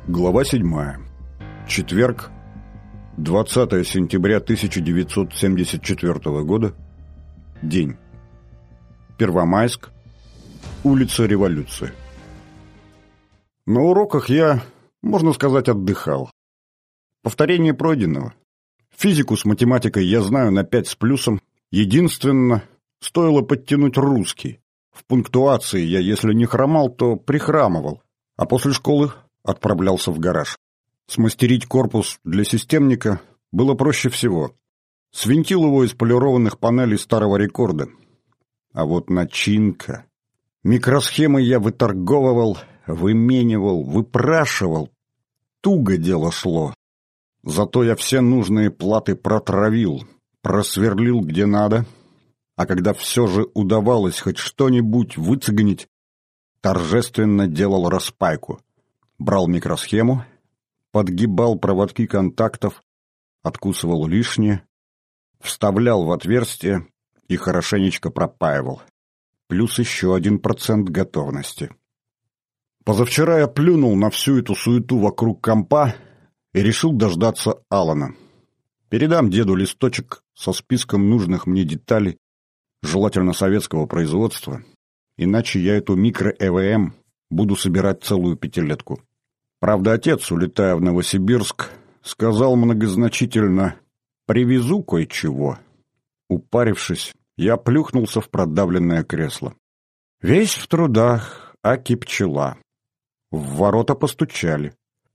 Глава 7. Четверг, 20 сентября 1974 года. День. Первомайск. Улица Революции. На уроках я, можно сказать, отдыхал. Повторение пройденного. Физику с математикой я знаю на 5 с плюсом. Единственно, стоило подтянуть русский. В пунктуации я, если не хромал, то прихрамывал. А после школы отправлялся в гараж. Смастерить корпус для системника было проще всего. Свинтил его из полированных панелей старого рекорда. А вот начинка... Микросхемы я выторговывал, выменивал, выпрашивал. Туго дело шло. Зато я все нужные платы протравил, просверлил где надо. А когда все же удавалось хоть что-нибудь выцегнить, торжественно делал распайку. Брал микросхему, подгибал проводки контактов, откусывал лишнее, вставлял в отверстие и хорошенечко пропаивал. Плюс еще 1% готовности. Позавчера я плюнул на всю эту суету вокруг компа и решил дождаться Алана. Передам деду листочек со списком нужных мне деталей, желательно советского производства, иначе я эту микро-ЭВМ буду собирать целую пятилетку. Правда, отец, улетая в Новосибирск, сказал многозначительно: «Привезу кое-чего». Упарившись, я плюхнулся в продавленное кресло. Весь в трудах, аки пчела. В ворота постучали.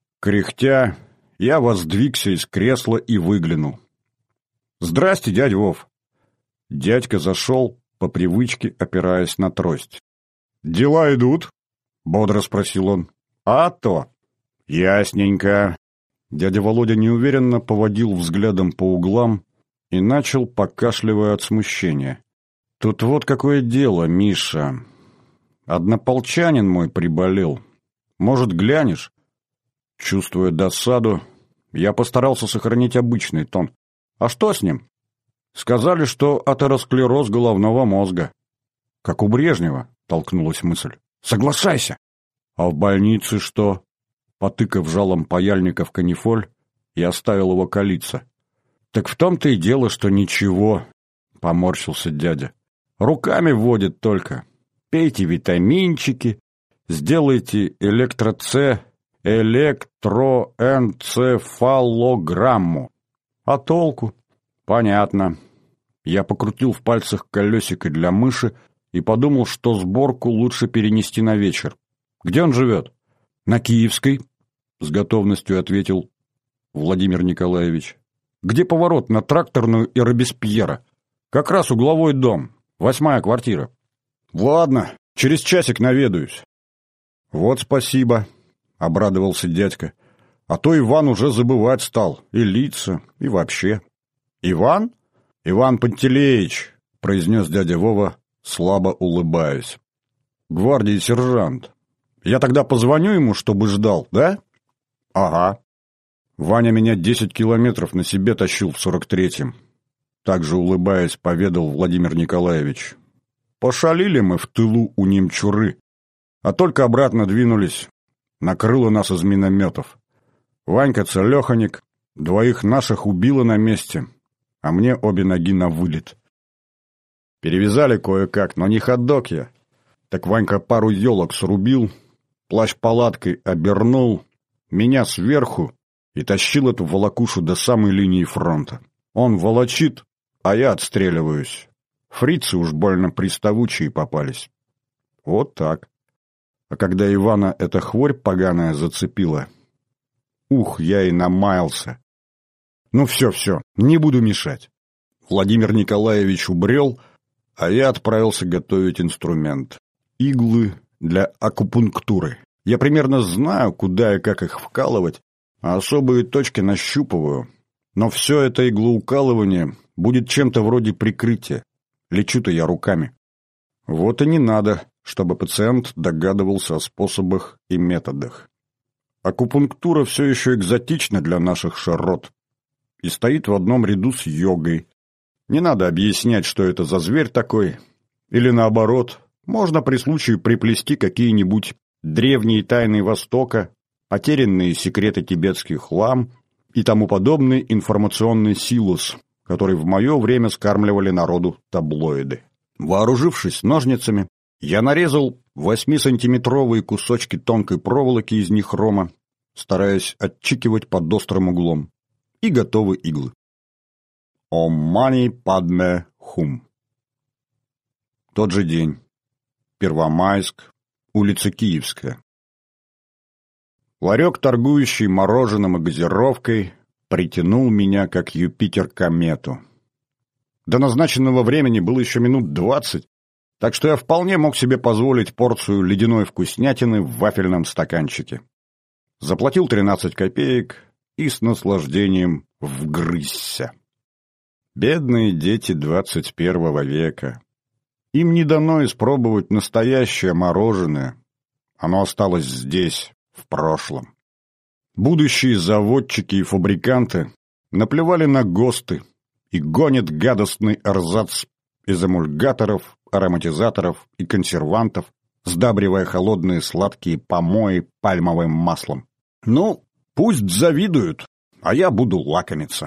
Кряхтя, я воздвигся из кресла и выглянул. «Здрасте, дядь Вов!» Дядька зашел, по привычке опираясь на трость. «Дела идут?» — бодро спросил он. «А то!» «Ясненько». Дядя Володя неуверенно поводил взглядом по углам и начал, покашливая от смущения. «Тут вот какое дело, Миша. Однополчанин мой приболел. Может, глянешь?» Чувствуя досаду, я постарался сохранить обычный тон. «А что с ним?» «Сказали, что атеросклероз головного мозга». «Как у Брежнева», — толкнулась мысль. «Соглашайся!» «А в больнице что?» Потыкав жалом паяльника в канифоль, я оставил его калиться. «Так в том-то и дело, что ничего», — поморщился дядя. «Руками вводит только. Пейте витаминчики, сделайте электроэнцефалограмму. А толку?» «Понятно». Я покрутил в пальцах колесико для мыши и подумал, что сборку лучше перенести на вечер. «Где он живет?» «На Киевской», — с готовностью ответил Владимир Николаевич. «Где поворот на Тракторную и Робеспьера? Как раз угловой дом, 8-я квартира». «Ладно, через часик наведаюсь». «Вот спасибо», — обрадовался дядька. «А то Иван уже забывать стал, и лица, и вообще». «Иван?» «Иван Пантелеич», — произнес дядя Вова, слабо улыбаясь. «Гвардии сержант. Я тогда позвоню ему, чтобы ждал, да?» «Ага». Ваня меня 10 километров на себе тащил в 43-м. Также улыбаясь, поведал Владимир Николаевич. «Пошалили мы в тылу у немчуры, а только обратно двинулись. Накрыло нас из минометов. Ванька целеханик, 2 наших убило на месте, а мне обе ноги на вылет. Перевязали кое-как, но не ходок я. Так Ванька пару елок срубил, плащ-палаткой обернул, меня сверху и тащил эту волокушу до самой линии фронта. Он волочит, а я отстреливаюсь. Фрицы уж больно приставучие попались. Вот так. А когда Ивана эта хворь поганая зацепила, ух, я и намаялся. Ну все, не буду мешать». Владимир Николаевич убрел, а я отправился готовить инструмент. Иглы для акупунктуры. Я примерно знаю, куда и как их вкалывать, а особые точки нащупываю. Но все это иглоукалывание будет чем-то вроде прикрытия. Лечу-то я руками. Вот и не надо, чтобы пациент догадывался о способах и методах. Акупунктура все еще экзотична для наших широт и стоит в одном ряду с йогой. Не надо объяснять, что это за зверь такой, или наоборот, можно при случае приплести какие-нибудь древние тайны Востока, потерянные секреты тибетских лам и тому подобный информационный силус, который в мое время скармливали народу таблоиды. Вооружившись ножницами, я нарезал 8-сантиметровые кусочки тонкой проволоки из нихрома, стараясь отчикивать под острым углом, и готовы иглы. Ом мани падме хум. Тот же день. Первомайск, улица Киевская. Ларек, торгующий мороженым и газировкой, притянул меня, как Юпитер комету. До назначенного времени было еще минут 20, так что я вполне мог себе позволить порцию ледяной вкуснятины в вафельном стаканчике. Заплатил 13 копеек и с наслаждением вгрызся. Бедные дети 21 века. Им не дано испробовать настоящее мороженое. Оно осталось здесь, в прошлом. Будущие заводчики и фабриканты наплевали на ГОСТы и гонят гадостный эрзац из эмульгаторов, ароматизаторов и консервантов, сдабривая холодные сладкие помои пальмовым маслом. Ну, пусть завидуют, а я буду лакомиться.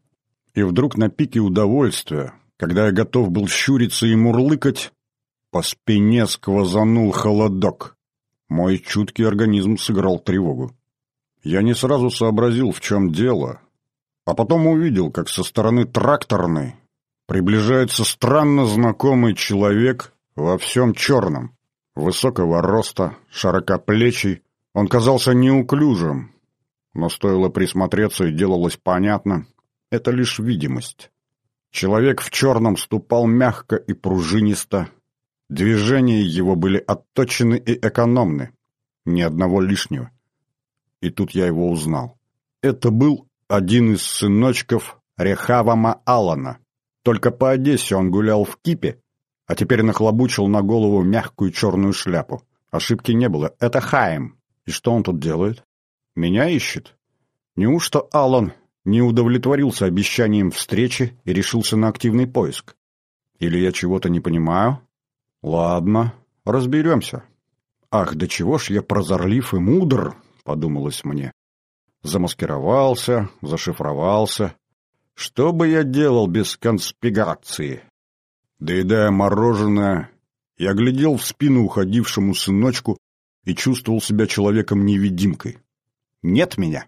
И вдруг на пике удовольствия, когда я готов был щуриться и мурлыкать, по спине сквозанул холодок. Мой чуткий организм сыграл тревогу. Я не сразу сообразил, в чем дело, а потом увидел, как со стороны тракторной приближается странно знакомый человек во всем черном. Высокого роста, широкоплечий, он казался неуклюжим, но стоило присмотреться и делалось понятно, это лишь видимость. Человек в черном ступал мягко и пружинисто, движения его были отточены и экономны, ни одного лишнего. И тут я его узнал. Это был один из сыночков Рехавама Алана. Только по Одессе он гулял в кипе, а теперь нахлобучил на голову мягкую черную шляпу. Ошибки не было. Это Хаим. И что он тут делает? Меня ищет? Неужто Алан не удовлетворился обещанием встречи и решился на активный поиск? Или я чего-то не понимаю? Ладно, разберемся. Ах, да чего ж я прозорлив и мудр, подумалось мне. Замаскировался, зашифровался. Что бы я делал без конспирации? Доедая мороженое, я глядел в спину уходившему сыночку и чувствовал себя человеком-невидимкой. Нет меня.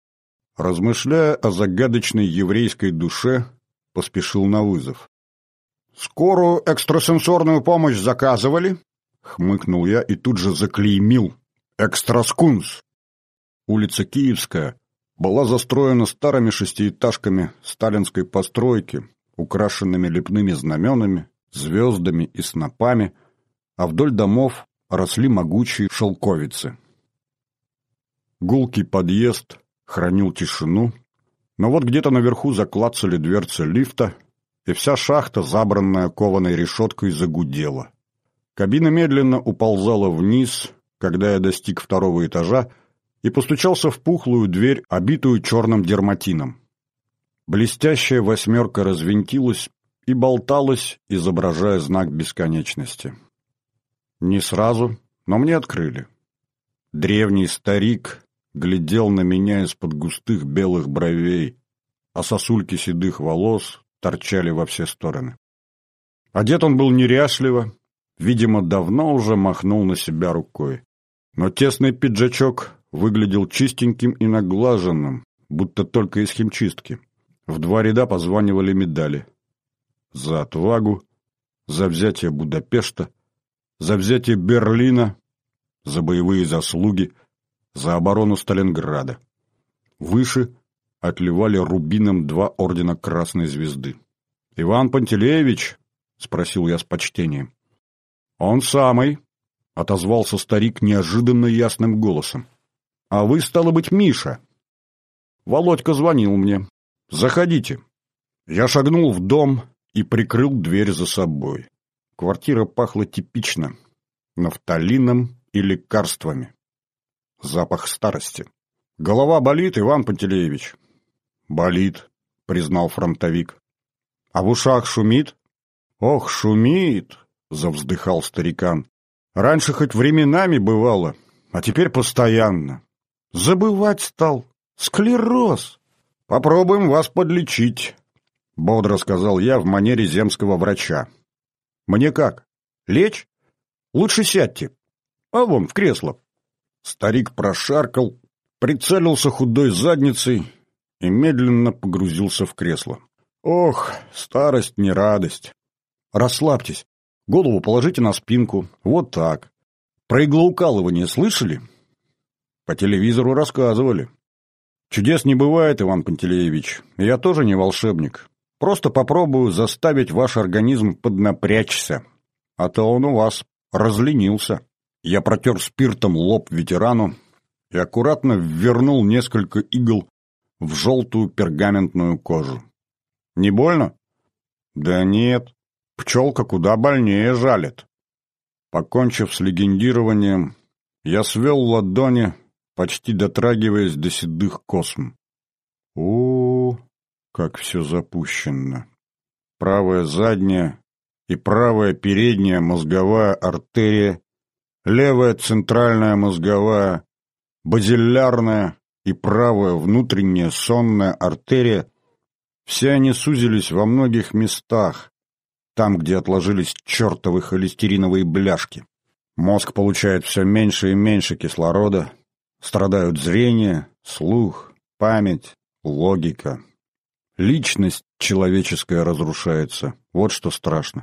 Размышляя о загадочной еврейской душе, поспешил на вызов. «Скорую экстрасенсорную помощь заказывали?» — хмыкнул я и тут же заклеймил. «Экстраскунс!» Улица Киевская была застроена старыми шестиэтажками сталинской постройки, украшенными лепными знаменами, звездами и снопами, а вдоль домов росли могучие шелковицы. Гулкий подъезд хранил тишину, но вот где-то наверху заклацали дверцы лифта, и вся шахта, забранная кованой решеткой, загудела. Кабина медленно уползала вниз, когда я достиг второго этажа, и постучался в пухлую дверь, обитую черным дерматином. Блестящая восьмерка развинтилась и болталась, изображая знак бесконечности. Не сразу, но мне открыли. Древний старик глядел на меня из-под густых белых бровей, а сосульки седых волос торчали во все стороны. Одет он был неряшливо, видимо, давно уже махнул на себя рукой. Но тесный пиджачок выглядел чистеньким и наглаженным, будто только из химчистки. В 2 ряда позванивали медали. За отвагу, за взятие Будапешта, за взятие Берлина, за боевые заслуги, за оборону Сталинграда. Выше отливали рубином 2 ордена Красной Звезды. «Иван Пантелеевич?» — спросил я с почтением. «Он самый», — отозвался старик неожиданно ясным голосом. «А вы, стало быть, Миша?» «Володька звонил мне. Заходите». Я шагнул в дом и прикрыл дверь за собой. Квартира пахла типично нафталином и лекарствами. Запах старости. «Голова болит, Иван Пантелеевич?» «Болит», — признал фронтовик. «А в ушах шумит?» «Ох, шумит!» — завздыхал старикан. «Раньше хоть временами бывало, а теперь постоянно. Забывать стал. Склероз. Попробуем вас подлечить, бодро сказал я в манере земского врача. Мне как? Лечь? Лучше сядьте. А вон, в кресло. Старик прошаркал, прицелился худой задницей и медленно погрузился в кресло. Ох, старость не радость. Расслабьтесь. Голову положите на спинку. Вот так. Про иглоукалывание слышали? По телевизору рассказывали. Чудес не бывает, Иван Пантелеевич. Я тоже не волшебник. Просто попробую заставить ваш организм поднапрячься. А то он у вас разленился. Я протер спиртом лоб ветерану и аккуратно ввернул несколько игл в желтую пергаментную кожу. Не больно? Да нет. Пчелка куда больнее жалит. Покончив с легендированием, я свел ладони, почти дотрагиваясь до седых косм. О, как все запущено. Правая задняя и правая передняя мозговая артерия, левая центральная мозговая, базиллярная и правая внутренняя сонная артерия — все они сузились во многих местах, там, где отложились чертовы холестериновые бляшки. Мозг получает все меньше и меньше кислорода, страдают зрение, слух, память, логика. Личность человеческая разрушается, вот что страшно.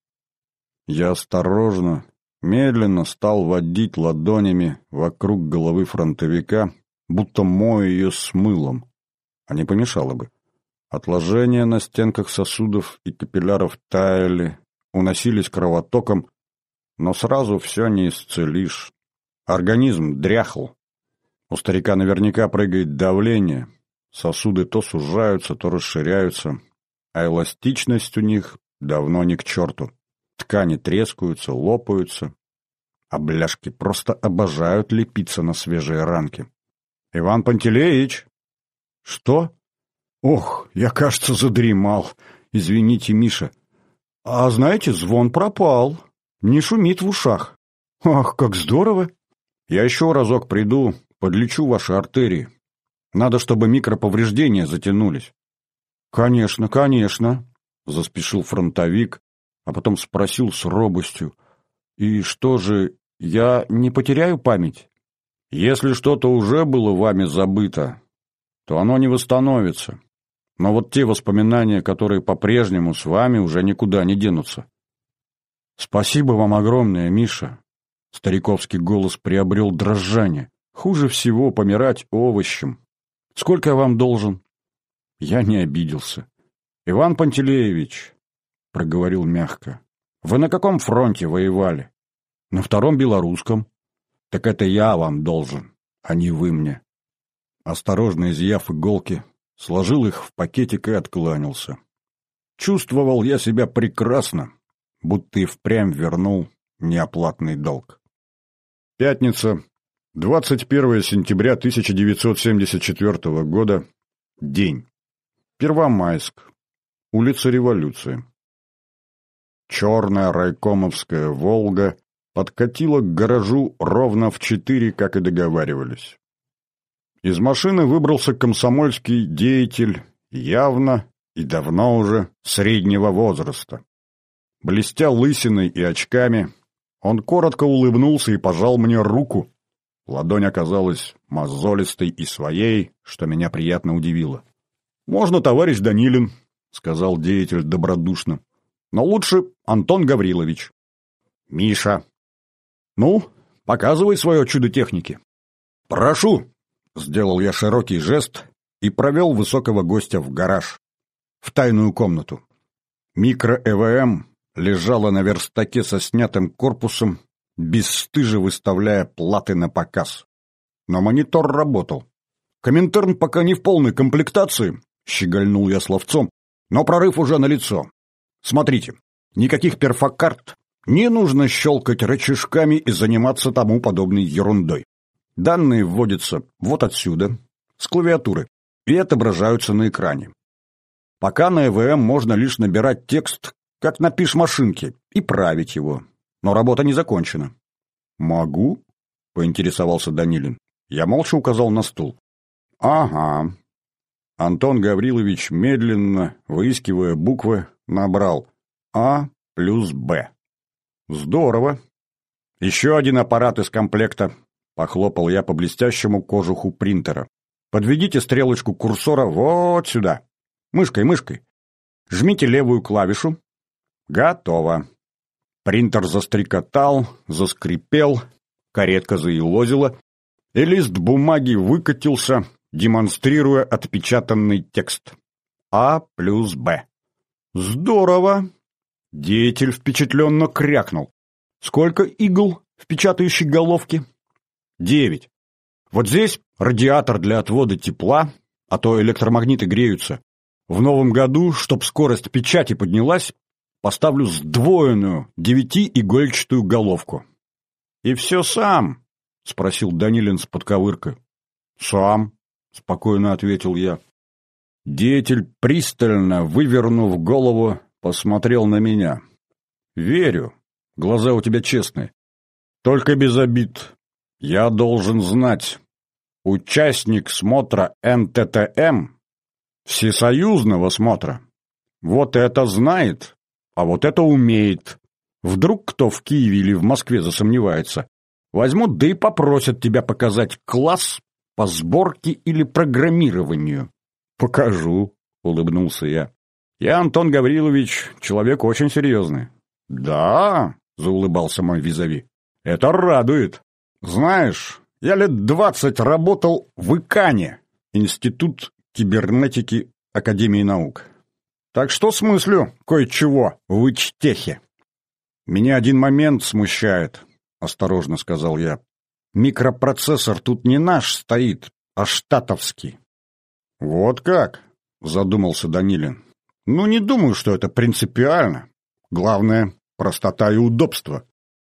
Я осторожно, медленно стал водить ладонями вокруг головы фронтовика, будто мою ее с мылом, а не помешало бы. Отложения на стенках сосудов и капилляров таяли, уносились кровотоком, но сразу все не исцелишь. Организм дряхл. У старика наверняка прыгает давление, сосуды то сужаются, то расширяются, а эластичность у них давно ни к черту. Ткани трескаются, лопаются, а бляшки просто обожают лепиться на свежие ранки. «Иван Пантелеич!» «Что?» «Ох, я, кажется, задремал. Извините, Миша. А знаете, звон пропал. Не шумит в ушах. Ах, как здорово! Я еще разок приду, подлечу ваши артерии. Надо, чтобы микроповреждения затянулись». «Конечно, конечно», — заспешил фронтовик, а потом спросил с робостью. «И что же, я не потеряю память?» «Если что-то уже было вами забыто, то оно не восстановится. Но вот те воспоминания, которые по-прежнему с вами, уже никуда не денутся». «Спасибо вам огромное, Миша». Стариковский голос приобрел дрожание. «Хуже всего помирать овощем. Сколько я вам должен?» Я не обиделся. «Иван Пантелеевич», — проговорил мягко, — «вы на каком фронте воевали?» «На втором белорусском». «Так это я вам должен, а не вы мне». Осторожно изъяв иголки, сложил их в пакетик и откланялся. Чувствовал я себя прекрасно, будто и впрямь вернул неоплатный долг. Пятница, 21 сентября 1974 года, день. Первомайск, улица Революции. Черная райкомовская «Волга» подкатила к гаражу ровно в 4, как и договаривались. Из машины выбрался комсомольский деятель, явно и давно уже среднего возраста. Блестя лысиной и очками, он коротко улыбнулся и пожал мне руку. Ладонь оказалась мозолистой и своей, что меня приятно удивило. «Можно, товарищ Данилин», — сказал деятель добродушно, — «но лучше Антон Гаврилович». «Миша». «Ну, показывай свое чудо техники». «Прошу», — сделал я широкий жест и провел высокого гостя в гараж, в тайную комнату. Микро-ЭВМ лежала на верстаке со снятым корпусом, бесстыже выставляя платы на показ. Но монитор работал. «Коминтерн пока не в полной комплектации», — щегольнул я словцом, «но прорыв уже налицо. Смотрите, никаких перфокарт, не нужно щелкать рычажками и заниматься тому подобной ерундой. Данные вводятся вот отсюда, с клавиатуры, и отображаются на экране. Пока на ЭВМ можно лишь набирать текст, как на пиш-машинке, и править его. Но работа не закончена». «Могу?» — поинтересовался Данилин. Я молча указал на стул. «Ага». Антон Гаврилович, медленно, выискивая буквы, набрал «А плюс Б». «Здорово. Еще один аппарат из комплекта», — похлопал я по блестящему кожуху принтера. «Подведите стрелочку курсора вот сюда. Мышкой. Жмите левую клавишу. Готово». Принтер застрекотал, заскрипел, каретка заелозила, и лист бумаги выкатился, демонстрируя отпечатанный текст. А плюс Б. «Здорово!» Деятель впечатленно крякнул. «Сколько игл в печатающей головке?» 9. Вот здесь радиатор для отвода тепла, а то электромагниты греются. В новом году, чтоб скорость печати поднялась, поставлю сдвоенную 9-игольчатую головку». «И все сам?» — спросил Данилин с подковыркой. «Сам», — спокойно ответил я. Деятель, пристально вывернув голову, посмотрел на меня. «Верю. Глаза у тебя честные. Только без обид. Я должен знать. Участник смотра НТТМ, всесоюзного смотра, вот это знает, а вот это умеет. Вдруг кто в Киеве или в Москве засомневается, возьмут да и попросят тебя показать класс по сборке или программированию». «Покажу», — улыбнулся я. «Я, Антон Гаврилович, человек очень серьезный». «Да», — заулыбался мой визави, — «это радует. Знаешь, я лет 20 работал в ИКАНе, Институт кибернетики Академии наук. Так что смыслю кое-чего в ИЧТЕХе». «Меня один момент смущает», — осторожно сказал я. «Микропроцессор тут не наш стоит, а штатовский». «Вот как?» — задумался Данилин. «Ну, не думаю, что это принципиально. Главное — простота и удобство.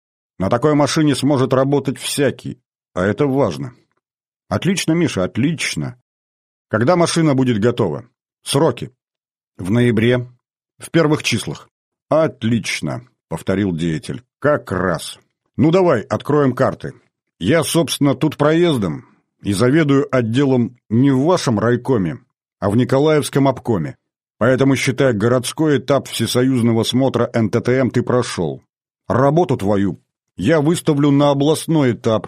На такой машине сможет работать всякий, а это важно». «Отлично, Миша, отлично. Когда машина будет готова? Сроки?» «В ноябре. В первых числах». «Отлично», — повторил деятель. «Как раз. Ну, давай, откроем карты. Я, собственно, тут проездом и заведую отделом не в вашем райкоме, а в Николаевском обкоме. Поэтому, считай, городской этап всесоюзного смотра НТТМ ты прошел. Работу твою я выставлю на областной этап,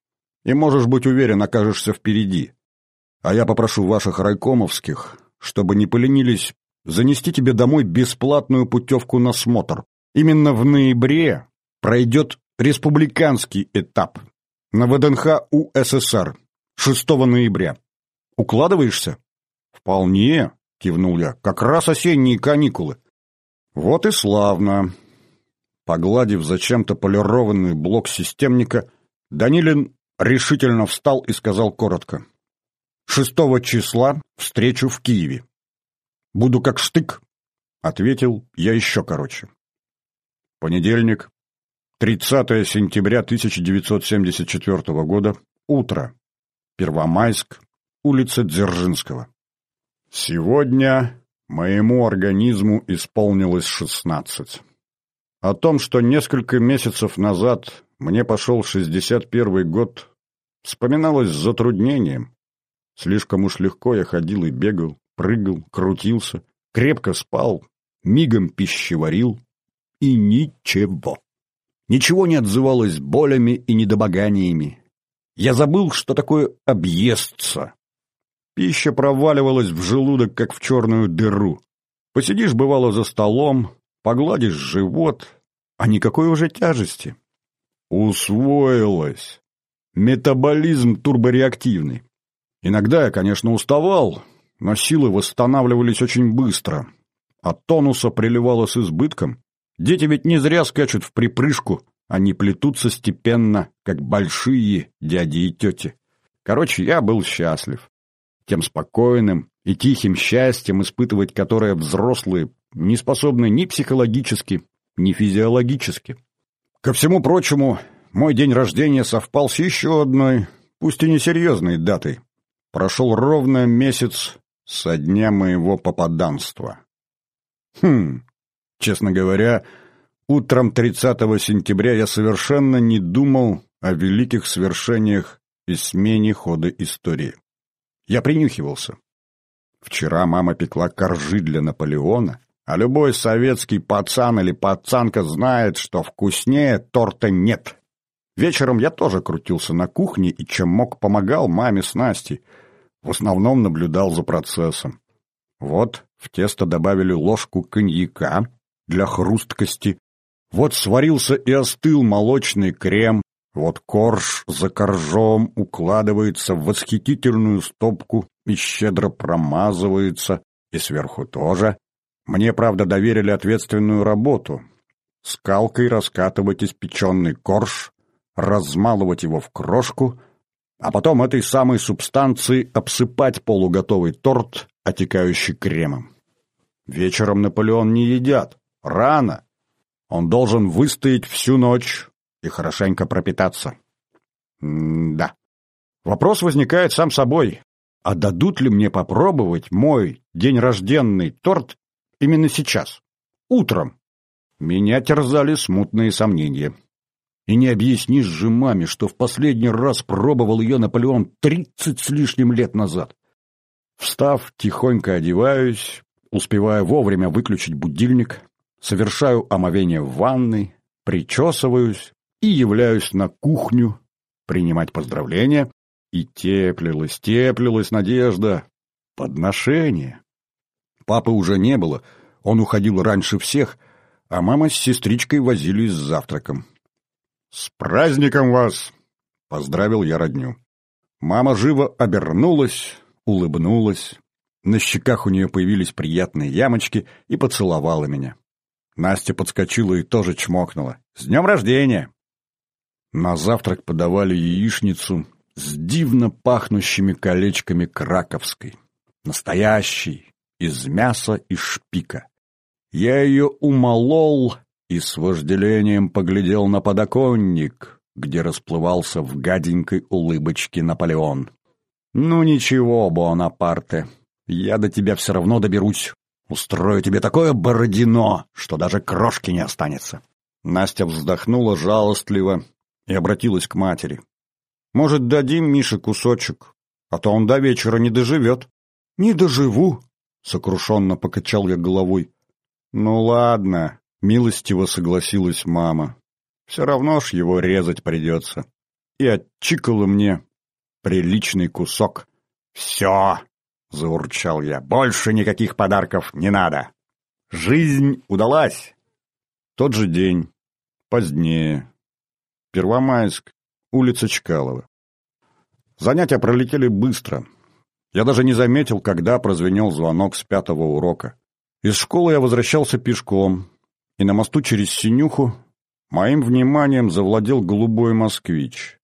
и, можешь быть уверен, окажешься впереди. А я попрошу ваших райкомовских, чтобы не поленились, занести тебе домой бесплатную путевку на смотр. Именно в ноябре пройдет республиканский этап на ВДНХ УССР 6 ноября. Укладываешься? «Вполне», — кивнул я, — «как раз осенние каникулы». «Вот и славно». Погладив зачем-то полированный блок системника, Данилин решительно встал и сказал коротко: 6 числа встречу в Киеве. «Буду как штык», — ответил я еще короче. Понедельник, 30 сентября 1974 года, утро. Первомайск, улица Дзержинского. Сегодня моему организму исполнилось 16. О том, что несколько месяцев назад мне пошел 61-й год, вспоминалось с затруднением. Слишком уж легко я ходил и бегал, прыгал, крутился, крепко спал, мигом пищеварил, и ничего. Ничего не отзывалось болями и недомоганиями. Я забыл, что такое объесться. Пища проваливалась в желудок, как в черную дыру. Посидишь, бывало, за столом, погладишь живот, а никакой уже тяжести. Усвоилось. Метаболизм турбореактивный. Иногда я, конечно, уставал, но силы восстанавливались очень быстро. А тонуса приливало с избытком. Дети ведь не зря скачут в припрыжку, они плетутся степенно, как большие дяди и тети. Короче, я был счастлив. Тем спокойным и тихим счастьем, испытывать которое взрослые не способны ни психологически, ни физиологически. Ко всему прочему, мой день рождения совпал с еще одной, пусть и несерьезной датой. Прошел ровно месяц со дня моего попаданства. Честно говоря, утром 30 сентября я совершенно не думал о великих свершениях и смене хода истории. Я принюхивался. Вчера мама пекла коржи для Наполеона, а любой советский пацан или пацанка знает, что вкуснее торта нет. Вечером я тоже крутился на кухне и чем мог помогал маме с Настей. В основном наблюдал за процессом. Вот в тесто добавили ложку коньяка для хрусткости. Вот сварился и остыл молочный крем. Вот корж за коржом укладывается в восхитительную стопку и щедро промазывается, и сверху тоже. Мне, правда, доверили ответственную работу. Скалкой раскатывать испеченный корж, размалывать его в крошку, а потом этой самой субстанцией обсыпать полуготовый торт, отекающий кремом. Вечером Наполеон не едят. Рано. Он должен выстоять всю ночь и хорошенько пропитаться. Да. Вопрос возникает сам собой. А дадут ли мне попробовать мой день рожденный торт именно сейчас? Утром. Меня терзали смутные сомнения. И не объяснишь же маме, что в последний раз пробовал ее Наполеон 30 с лишним лет назад. Встав, тихонько одеваюсь, успевая вовремя выключить будильник, совершаю омовение в ванной, причесываюсь и являюсь на кухню принимать поздравления. И теплилась надежда. Подношение. Папы уже не было, он уходил раньше всех, а мама с сестричкой возились с завтраком. «С праздником вас!» — поздравил я родню. Мама живо обернулась, улыбнулась. На щеках у нее появились приятные ямочки и поцеловала меня. Настя подскочила и тоже чмокнула. «С днем рождения!» На завтрак подавали яичницу с дивно пахнущими колечками краковской. Настоящий, из мяса и шпика. Я ее умолол и с вожделением поглядел на подоконник, где расплывался в гаденькой улыбочке Наполеон. «Ну ничего, Буонапарте, я до тебя все равно доберусь. Устрою тебе такое бородино, что даже крошки не останется». Настя вздохнула жалостливо и обратилась к матери. «Может, дадим Мише кусочек, а то он до вечера не доживет». «Не доживу», — сокрушенно покачал я головой. «Ну ладно», — милостиво согласилась мама. «Все равно ж его резать придется». И отчикала мне приличный кусок. «Все», — заурчал я, — «больше никаких подарков не надо. Жизнь удалась». Тот же день, позднее. Первомайск, улица Чкалова. Занятия пролетели быстро. Я даже не заметил, когда прозвенел звонок с 5-го урока. Из школы я возвращался пешком, и на мосту через Синюху моим вниманием завладел голубой москвич.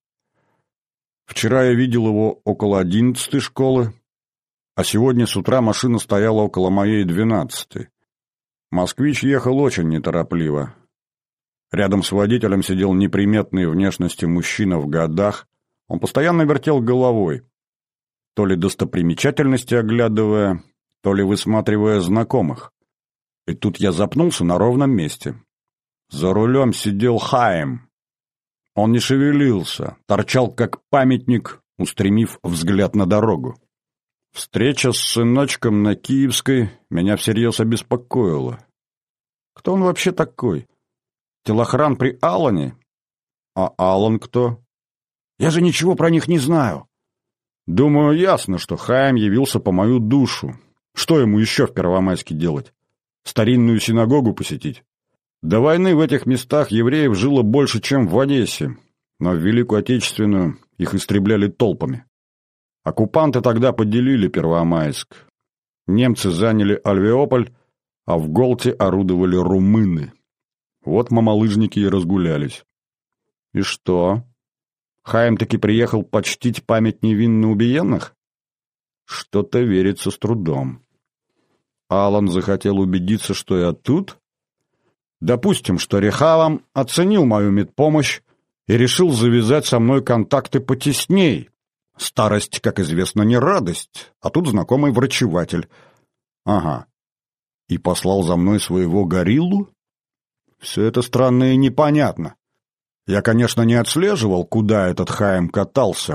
Вчера я видел его около 11-й школы, а сегодня с утра машина стояла около моей 12-й. Москвич ехал очень неторопливо. Рядом с водителем сидел неприметной внешности мужчина в годах. Он постоянно вертел головой, то ли достопримечательности оглядывая, то ли высматривая знакомых. И тут я запнулся на ровном месте. За рулем сидел Хаим. Он не шевелился, торчал как памятник, устремив взгляд на дорогу. Встреча с сыночком на Киевской меня всерьез обеспокоила. Кто он вообще такой? Телохран при Аллане? А Аллан кто? Я же ничего про них не знаю. Думаю, ясно, что Хаим явился по мою душу. Что ему еще в Первомайске делать? Старинную синагогу посетить? До войны в этих местах евреев жило больше, чем в Одессе, но в Великую Отечественную их истребляли толпами. Оккупанты тогда поделили Первомайск. Немцы заняли Альвеополь, а в Голте орудовали румыны. Вот мамалыжники и разгулялись. И что? Хаим таки приехал почтить память невинно убиенных? Что-то верится с трудом. Аллан захотел убедиться, что я тут? Допустим, что Рехавам оценил мою медпомощь и решил завязать со мной контакты потесней. Старость, как известно, не радость, а тут знакомый врачеватель. Ага. И послал за мной своего гориллу? Все это странно и непонятно. Я, конечно, не отслеживал, куда этот Хаим катался,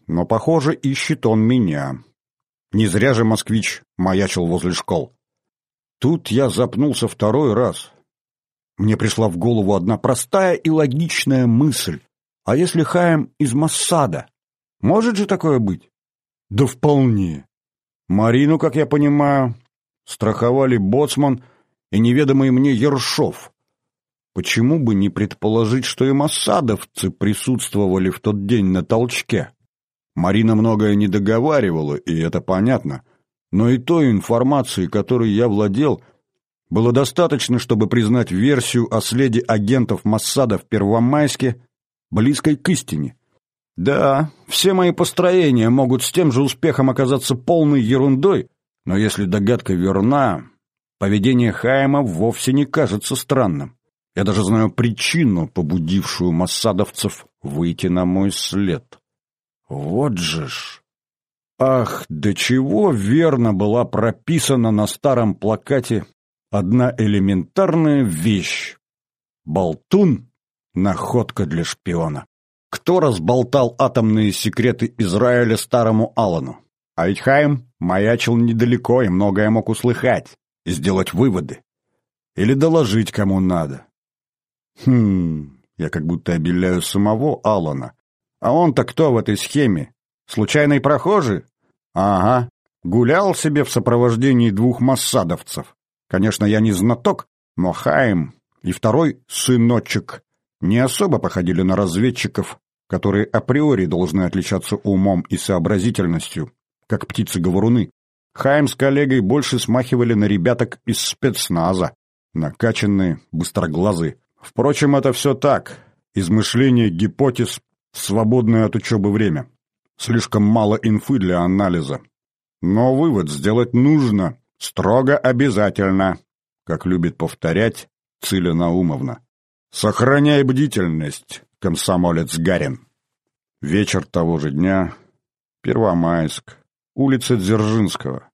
но, похоже, ищет он меня. Не зря же москвич маячил возле школ. Тут я запнулся второй раз. Мне пришла в голову одна простая и логичная мысль. А если Хаим из Моссада? Может же такое быть? Да вполне. Марину, как я понимаю, страховали боцман и неведомый мне Ершов. Почему бы не предположить, что и моссадовцы присутствовали в тот день на толчке? Марина многое не договаривала, и это понятно. Но и той информации, которой я владел, было достаточно, чтобы признать версию о следе агентов Моссада в Первомайске близкой к истине. Да, все мои построения могут с тем же успехом оказаться полной ерундой, но если догадка верна, поведение Хаима вовсе не кажется странным. Я даже знаю причину, побудившую моссадовцев выйти на мой след. Вот же ж! Ах, до чего верно была прописана на старом плакате одна элементарная вещь. Болтун — находка для шпиона. Кто разболтал атомные секреты Израиля старому Алану? А ведь Хаим маячил недалеко и многое мог услыхать и сделать выводы. Или доложить кому надо. Я как будто обеляю самого Алана. А он-то кто в этой схеме? Случайный прохожий? Ага, гулял себе в сопровождении двух моссадовцев. Конечно, я не знаток, но Хаим и второй сыночек не особо походили на разведчиков, которые априори должны отличаться умом и сообразительностью, как птицы-говоруны. Хаим с коллегой больше смахивали на ребяток из спецназа, накачанные, быстроглазые. Впрочем, это все так, измышление гипотез в свободное от учебы время. Слишком мало инфы для анализа. Но вывод сделать нужно, строго обязательно, как любит повторять Циля Наумовна. «Сохраняй бдительность, комсомолец Гарин». Вечер того же дня, Первомайск, улица Дзержинского.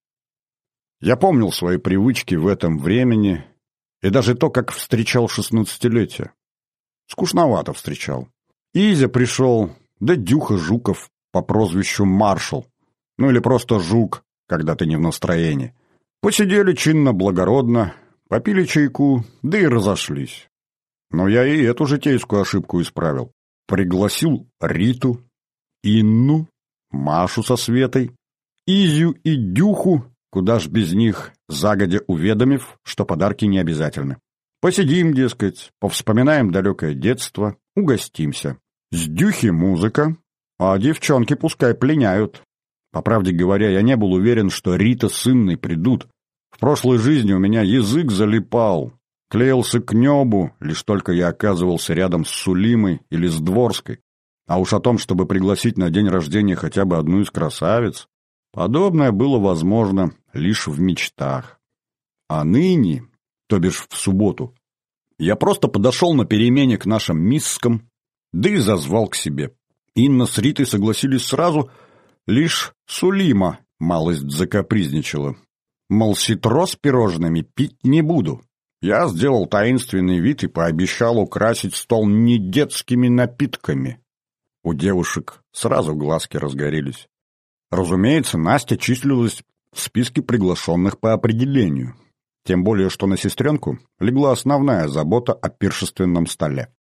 Я помнил свои привычки в этом времени и даже то, как встречал 16-летие. Скучновато встречал. Изя пришел, да Дюха Жуков по прозвищу Маршал. Ну или просто Жук, когда ты не в настроении. Посидели чинно-благородно, попили чайку, да и разошлись. Но я и эту житейскую ошибку исправил. Пригласил Риту, Инну, Машу со Светой, Изю и Дюху, куда ж без них, загодя уведомив, что подарки не обязательны. Посидим, дескать, повспоминаем далекое детство, угостимся. С Дюхи музыка, а девчонки пускай пленяют. По правде говоря, я не был уверен, что Рита с Инной придут. В прошлой жизни у меня язык залипал, клеился к небу, лишь только я оказывался рядом с Сулимой или с Дворской. А уж о том, чтобы пригласить на день рождения хотя бы одну из красавиц, подобное было возможно лишь в мечтах. А ныне, то бишь в субботу, я просто подошел на перемене к нашим мисскам, да и зазвал к себе. Инна с Ритой согласились сразу, лишь Сулима малость закапризничала. Мол, ситро с пирожными пить не буду. Я сделал таинственный вид и пообещал украсить стол не детскими напитками. У девушек сразу глазки разгорелись. Разумеется, Настя числилась в списке приглашенных по определению. Тем более, что на сестренку легла основная забота о пиршественном столе.